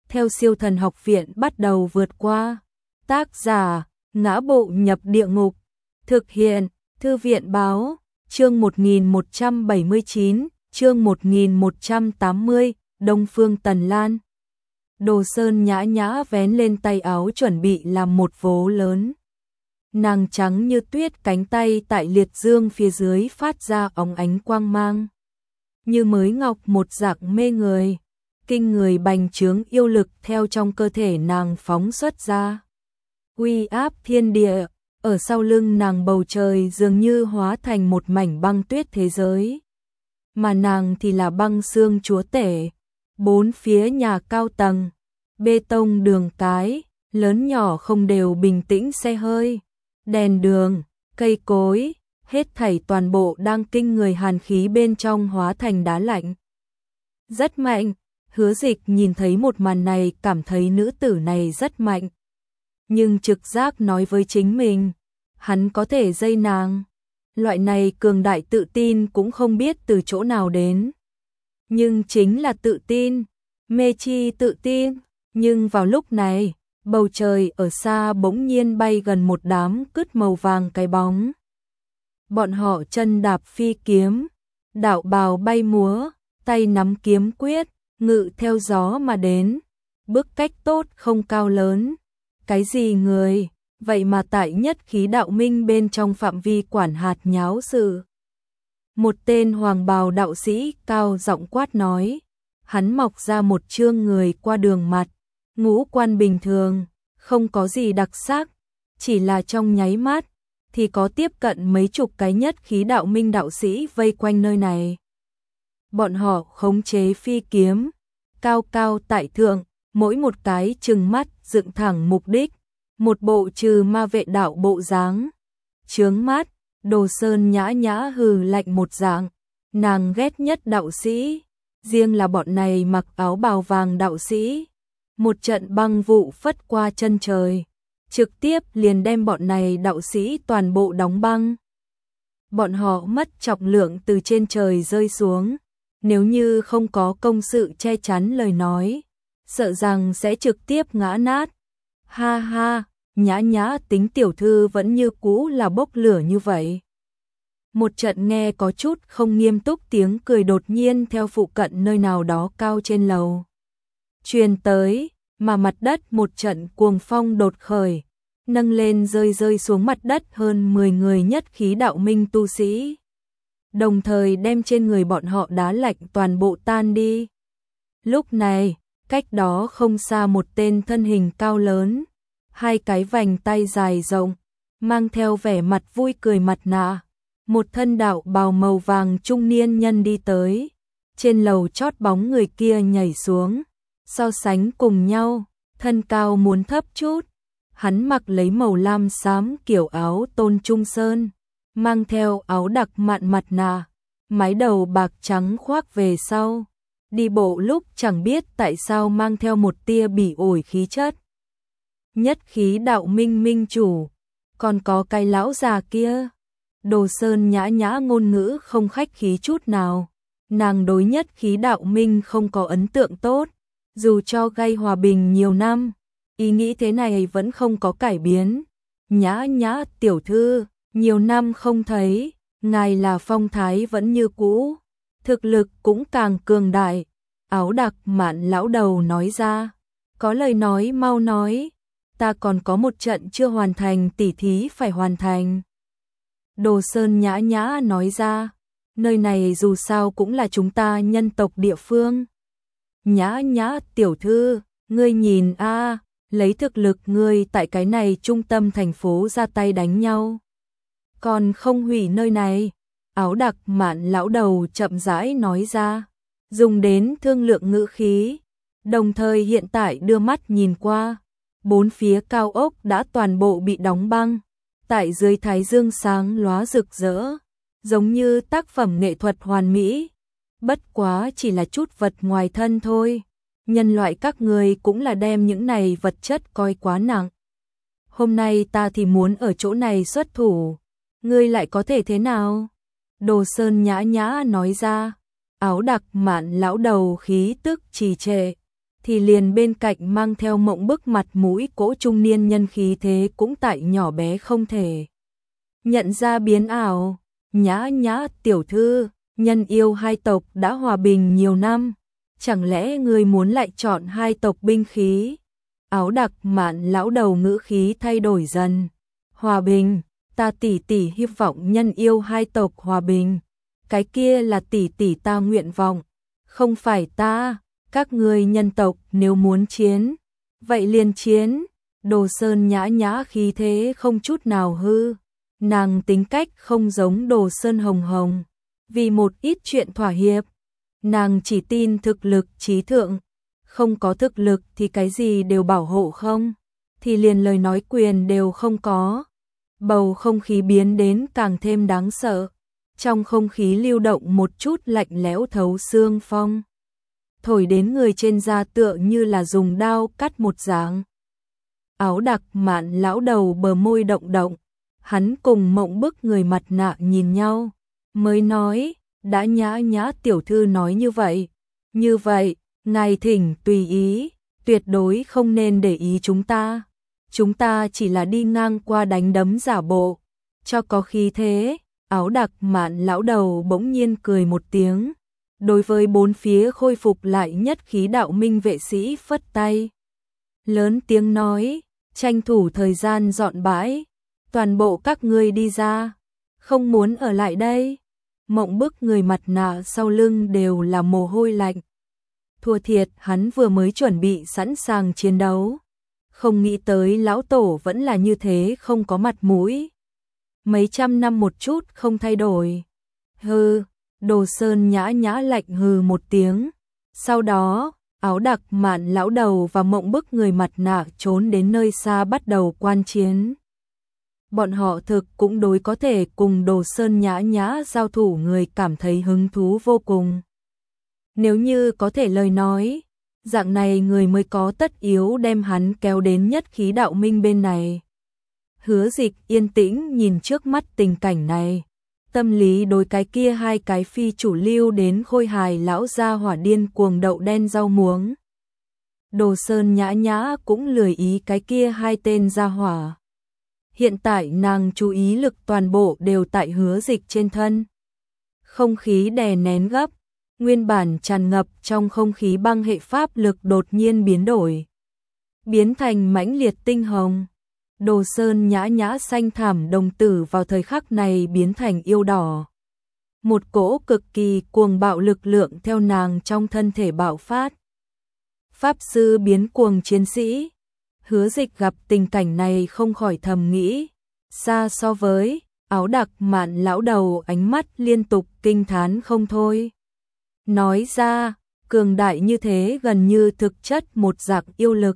theo Siêu Thần Học Viện bắt đầu vượt qua. Tác giả: Ngã Bộ Nhập Địa Ngục. Thực hiện: Thư viện báo. Chương 1179, chương 1180, Đông Phương Tần Lan. Đồ Sơn nhã nhã vén lên tay áo chuẩn bị làm một vố lớn. Nàng trắng như tuyết, cánh tay tại liệt dương phía dưới phát ra óng ánh quang mang. Như mới ngọc một dạng mê người, kinh người bành trướng yêu lực theo trong cơ thể nàng phóng xuất ra. Uy áp thiên địa, ở sau lưng nàng bầu trời dường như hóa thành một mảnh băng tuyết thế giới. Mà nàng thì là băng xương chúa tể, bốn phía nhà cao tầng, bê tông đường cái, lớn nhỏ không đều bình tĩnh xe hơi, đèn đường, cây cối, hết thảy toàn bộ đang kinh người hàn khí bên trong hóa thành đá lạnh. Rất mạnh, Hứa Dịch nhìn thấy một màn này cảm thấy nữ tử này rất mạnh. Nhưng trực giác nói với chính mình, hắn có thể dây nàng. Loại này cường đại tự tin cũng không biết từ chỗ nào đến. Nhưng chính là tự tin, mê chi tự tin. Nhưng vào lúc này, bầu trời ở xa bỗng nhiên bay gần một đám cứt màu vàng cái bóng. Bọn họ chân đạp phi kiếm, đạo bào bay múa, tay nắm kiếm quyết, ngự theo gió mà đến. Bước cách tốt không cao lớn. Cái gì người, vậy mà tại nhất khí đạo minh bên trong phạm vi quản hạt nháo sự. Một tên hoàng bào đạo sĩ cao giọng quát nói, hắn mọc ra một trương người qua đường mặt, ngũ quan bình thường, không có gì đặc sắc, chỉ là trong nháy mắt thì có tiếp cận mấy chục cái nhất khí đạo minh đạo sĩ vây quanh nơi này. Bọn họ khống chế phi kiếm, cao cao tại thượng, mỗi một cái trừng mắt dựng thẳng mục đích, một bộ trừ ma vệ đạo bộ dáng. Chướng mắt, Đồ Sơn nhã nhã hừ lạnh một dạng, nàng ghét nhất đạo sĩ, riêng là bọn này mặc áo bào vàng đạo sĩ. Một trận băng vụ phất qua chân trời, trực tiếp liền đem bọn này đạo sĩ toàn bộ đóng băng. Bọn họ mất trọng lượng từ trên trời rơi xuống, nếu như không có công sự che chắn lời nói, sợ rằng sẽ trực tiếp ngã nát. Ha ha, nhã nhã tính tiểu thư vẫn như cũ là bốc lửa như vậy. Một trận nghe có chút không nghiêm túc tiếng cười đột nhiên theo phụ cận nơi nào đó cao trên lầu truyền tới, mà mặt đất một trận cuồng phong đột khởi, nâng lên rơi xuống mặt đất hơn 10 người nhất khí đạo minh tu sĩ. Đồng thời đem trên người bọn họ đá lạnh toàn bộ tan đi. Lúc này, cách đó không xa một tên thân hình cao lớn, hai cái vành tay dài rộng, mang theo vẻ mặt vui cười mặt nạ, một thân đạo bào màu vàng trung niên nhân đi tới. Trên lầu chót bóng người kia nhảy xuống, so sánh cùng nhau, thân cao muốn thấp chút. Hắn mặc lấy màu lam xám kiểu áo tôn trung sơn, mang theo áo đặc mạn mặt nạ, mái đầu bạc trắng khoác về sau. Đi bộ lúc chẳng biết tại sao mang theo một tia bỉ ổi khí chất. Nhất khí đạo minh minh chủ, còn có cái lão già kia. Đồ Sơn nhã nhã ngôn ngữ không khách khí chút nào. Nàng đối nhất khí đạo minh không có ấn tượng tốt, dù cho gây hòa bình nhiều năm, ý nghĩ thế này vẫn không có cải biến. Nhã nhã tiểu thư, nhiều năm không thấy, ngài là phong thái vẫn như cũ, thực lực cũng càng cường đại. Áo đặc mạn lão đầu nói ra, có lời nói mau nói, ta còn có một trận chưa hoàn thành tỉ thí phải hoàn thành. Đồ Sơn nhã nhã nói ra, nơi này dù sao cũng là chúng ta nhân tộc địa phương. Nhã nhã tiểu thư, ngươi nhìn a, lấy thực lực ngươi tại cái này trung tâm thành phố ra tay đánh nhau, còn không hủy nơi này. Áo đặc mạn lão đầu chậm rãi nói ra, dùng đến thương lượng ngữ khí, đồng thời hiện tại đưa mắt nhìn qua, bốn phía cao ốc đã toàn bộ bị đóng băng, tại dưới thái dương sáng lóa rực rỡ, giống như tác phẩm nghệ thuật hoàn mỹ. Bất quá chỉ là chút vật ngoài thân thôi, nhân loại các người cũng là đem những này vật chất coi quá nặng. Hôm nay ta thì muốn ở chỗ này xuất thủ, ngươi lại có thể thế nào? Đồ Sơn nhã nhã nói ra. Áo đặc mạn lão đầu khí tức trì trệ, thì liền bên cạnh mang theo Mộng Bức mặt mũi cỗ trung niên nhân khí thế cũng tại nhỏ bé không thể nhận ra biến ảo. Nhã Nhã tiểu thư, nhân yêu hai tộc đã hòa bình nhiều năm, chẳng lẽ ngươi muốn lại chọn hai tộc binh khí? Áo Đặc Mạn lão đầu ngữ khí thay đổi dần. Hòa bình, ta tỷ tỷ hy vọng nhân yêu hai tộc hòa bình, cái kia là tỷ tỷ ta nguyện vọng, không phải ta. Các ngươi nhân tộc nếu muốn chiến, vậy liền chiến. Đồ Sơn Nhã Nhã khí thế không chút nào hư, nàng tính cách không giống Đồ Sơn Hồng Hồng, vì một ít chuyện thỏa hiệp, nàng chỉ tin thực lực trí thượng, không có thực lực thì cái gì đều bảo hộ không, thì liền lời nói quyền đều không có. Bầu không khí biến đến càng thêm đáng sợ, trong không khí lưu động một chút lạnh lẽo thấu xương phong, thổi đến người trên da tựa như là dùng đao cắt một dạng. Áo Đặc Mạn lão đầu bờ môi động động, hắn cùng Mộng Bức người mặt nạ nhìn nhau, mới nói, đã Nhã Nhã tiểu thư nói như vậy, ngài thỉnh tùy ý, tuyệt đối không nên để ý chúng ta chỉ là đi ngang qua đánh đấm giả bộ, cho có khí thế. Áo Đặc Mạn lão đầu bỗng nhiên cười một tiếng, đối với bốn phía khôi phục lại nhất khí đạo minh vệ sĩ phất tay, lớn tiếng nói, tranh thủ thời gian dọn bãi, toàn bộ các ngươi đi ra, không muốn ở lại đây. Mộng Bức người mặt nạ sau lưng đều là mồ hôi lạnh. Thua thiệt, hắn vừa mới chuẩn bị sẵn sàng chiến đấu, không nghĩ tới lão tổ vẫn là như thế không có mặt mũi. Mấy trăm năm một chút không thay đổi. Hừ, Đồ Sơn Nhã Nhã lạnh hừ một tiếng. Sau đó, Áo Đặc Mạn lão đầu và Mộng Bức người mặt nạ trốn đến nơi xa bắt đầu quan chiến. Bọn họ thực cũng đối có thể cùng Đồ Sơn Nhã Nhã giao thủ người cảm thấy hứng thú vô cùng. Nếu như có thể lời nói, dạng này người mới có tất yếu đem hắn kéo đến nhất khí đạo minh bên này. Hứa Dịch yên tĩnh nhìn trước mắt tình cảnh này, tâm lý đối cái kia hai cái phi chủ lưu đến khôi hài lão gia hỏa điên cuồng đậu đen rau muống. Đồ Sơn Nhã Nhã cũng lười ý cái kia hai tên gia hỏa. Hiện tại nàng chú ý lực toàn bộ đều tại Hứa Dịch trên thân. Không khí đè nén gấp, nguyên bản tràn ngập trong không khí băng hệ pháp lực đột nhiên biến đổi, biến thành mãnh liệt tinh hồng. Đồ Sơn Nhã Nhã xanh thảm đồng tử vào thời khắc này biến thành yêu đỏ. Một cỗ cực kỳ cuồng bạo lực lượng theo nàng trong thân thể bạo phát. Pháp sư biến cuồng chiến sĩ. Hứa Dịch gặp tình cảnh này không khỏi thầm nghĩ, xa so với Áo Đặc Mạn lão đầu ánh mắt liên tục kinh thán không thôi. Nói ra, cường đại như thế gần như thực chất một dạng yêu lực,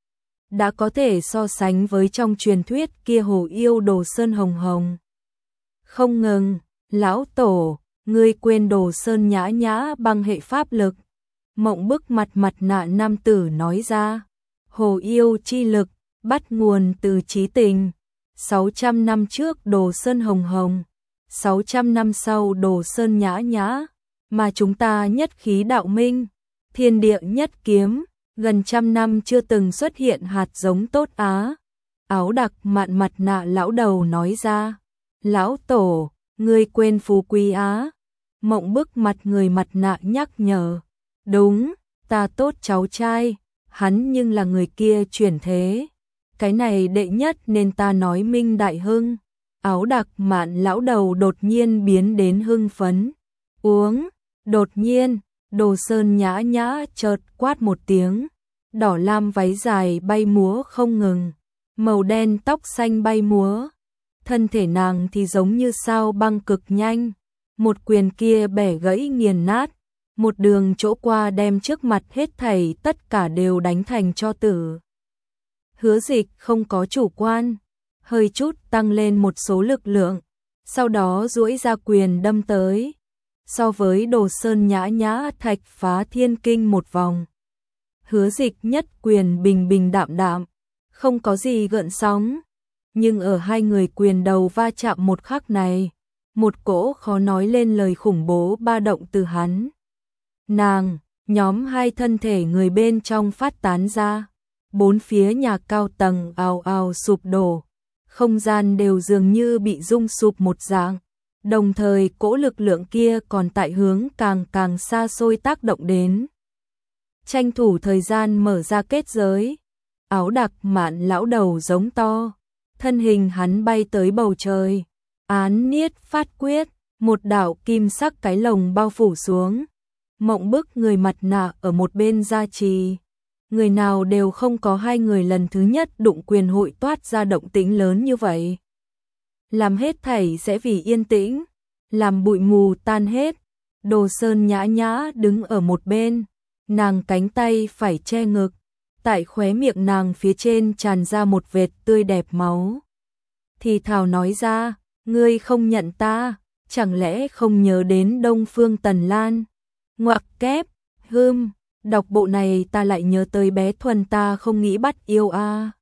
đã có thể so sánh với trong truyền thuyết kia hồ yêu Đồ Sơn Hồng Hồng. Không ngừng, lão tổ, ngươi quên Đồ Sơn Nhã Nhã băng hệ pháp lực. Mộng Bức mặt nạ nam tử nói ra, hồ yêu chi lực, bắt nguồn từ trí tình. 600 năm trước Đồ Sơn Hồng Hồng, 600 năm sau Đồ Sơn Nhã Nhã, mà chúng ta nhất khí đạo minh, thiên địa nhất kiếm, gần trăm năm chưa từng xuất hiện hạt giống tốt á. Áo Đặc Mạn mặt nạ lão đầu nói ra, lão tổ, ngươi quên phú quý á. Mộng Bức mặt người mặt nạ nhắc nhở, đúng, ta tốt cháu trai, hắn nhưng là người kia chuyển thế, cái này đệ nhất nên ta nói minh đại hưng. Áo Đặc Mạn lão đầu đột nhiên biến đến hưng phấn, uống. Đột nhiên, Đồ Sơn Nhã Nhã chợt quát một tiếng, đỏ lam váy dài bay múa không ngừng, màu đen tóc xanh bay múa, thân thể nàng thì giống như sao băng cực nhanh, một quyền kia bẻ gãy nghiền nát, một đường chỗ qua đem trước mặt hết thảy tất cả đều đánh thành tro tử. Hứa Dịch không có chủ quan, hơi chút tăng lên một số lực lượng, sau đó duỗi ra quyền đâm tới. So với Đồ Sơn Nhã Nhã thạch phá thiên kinh một vòng, Hứa Dịch nhất quyền bình bình đạm đạm, không có gì gợn sóng, nhưng ở hai người quyền đầu va chạm một khắc này, một cỗ khó nói lên lời khủng bố ba động từ hắn. Nàng, Nhóm hai thân thể người bên trong phát tán ra, bốn phía nhà cao tầng ào ào sụp đổ, không gian đều dường như bị rung sụp một dạng. Đồng thời cỗ lực lượng kia còn tại hướng càng xa xôi tác động đến. Tranh thủ thời gian mở ra kết giới, áo đặc Mạn lão đầu giống to, thân hình hắn bay tới bầu trời, án niết phát quyết, một đạo kim sắc cái lồng bao phủ xuống. Mộng Bức người mặt nạ ở một bên gia trì, người nào đều không có hai người lần thứ nhất đụng quyền hội toát ra động tĩnh lớn như vậy. Làm hết thảy sẽ vì yên tĩnh, làm bụi mù tan hết. Đồ Sơn nhã nhã đứng ở một bên, nàng cánh tay phải che ngực, tại khóe miệng nàng phía trên tràn ra một vệt tươi đẹp máu. Thì thào nói ra, ngươi không nhận ta, chẳng lẽ không nhớ đến Đông Phương Tần Lan? Ngoặc kép, đọc bộ này ta lại nhớ tới bé Thuần ta không nghĩ bắt yêu a.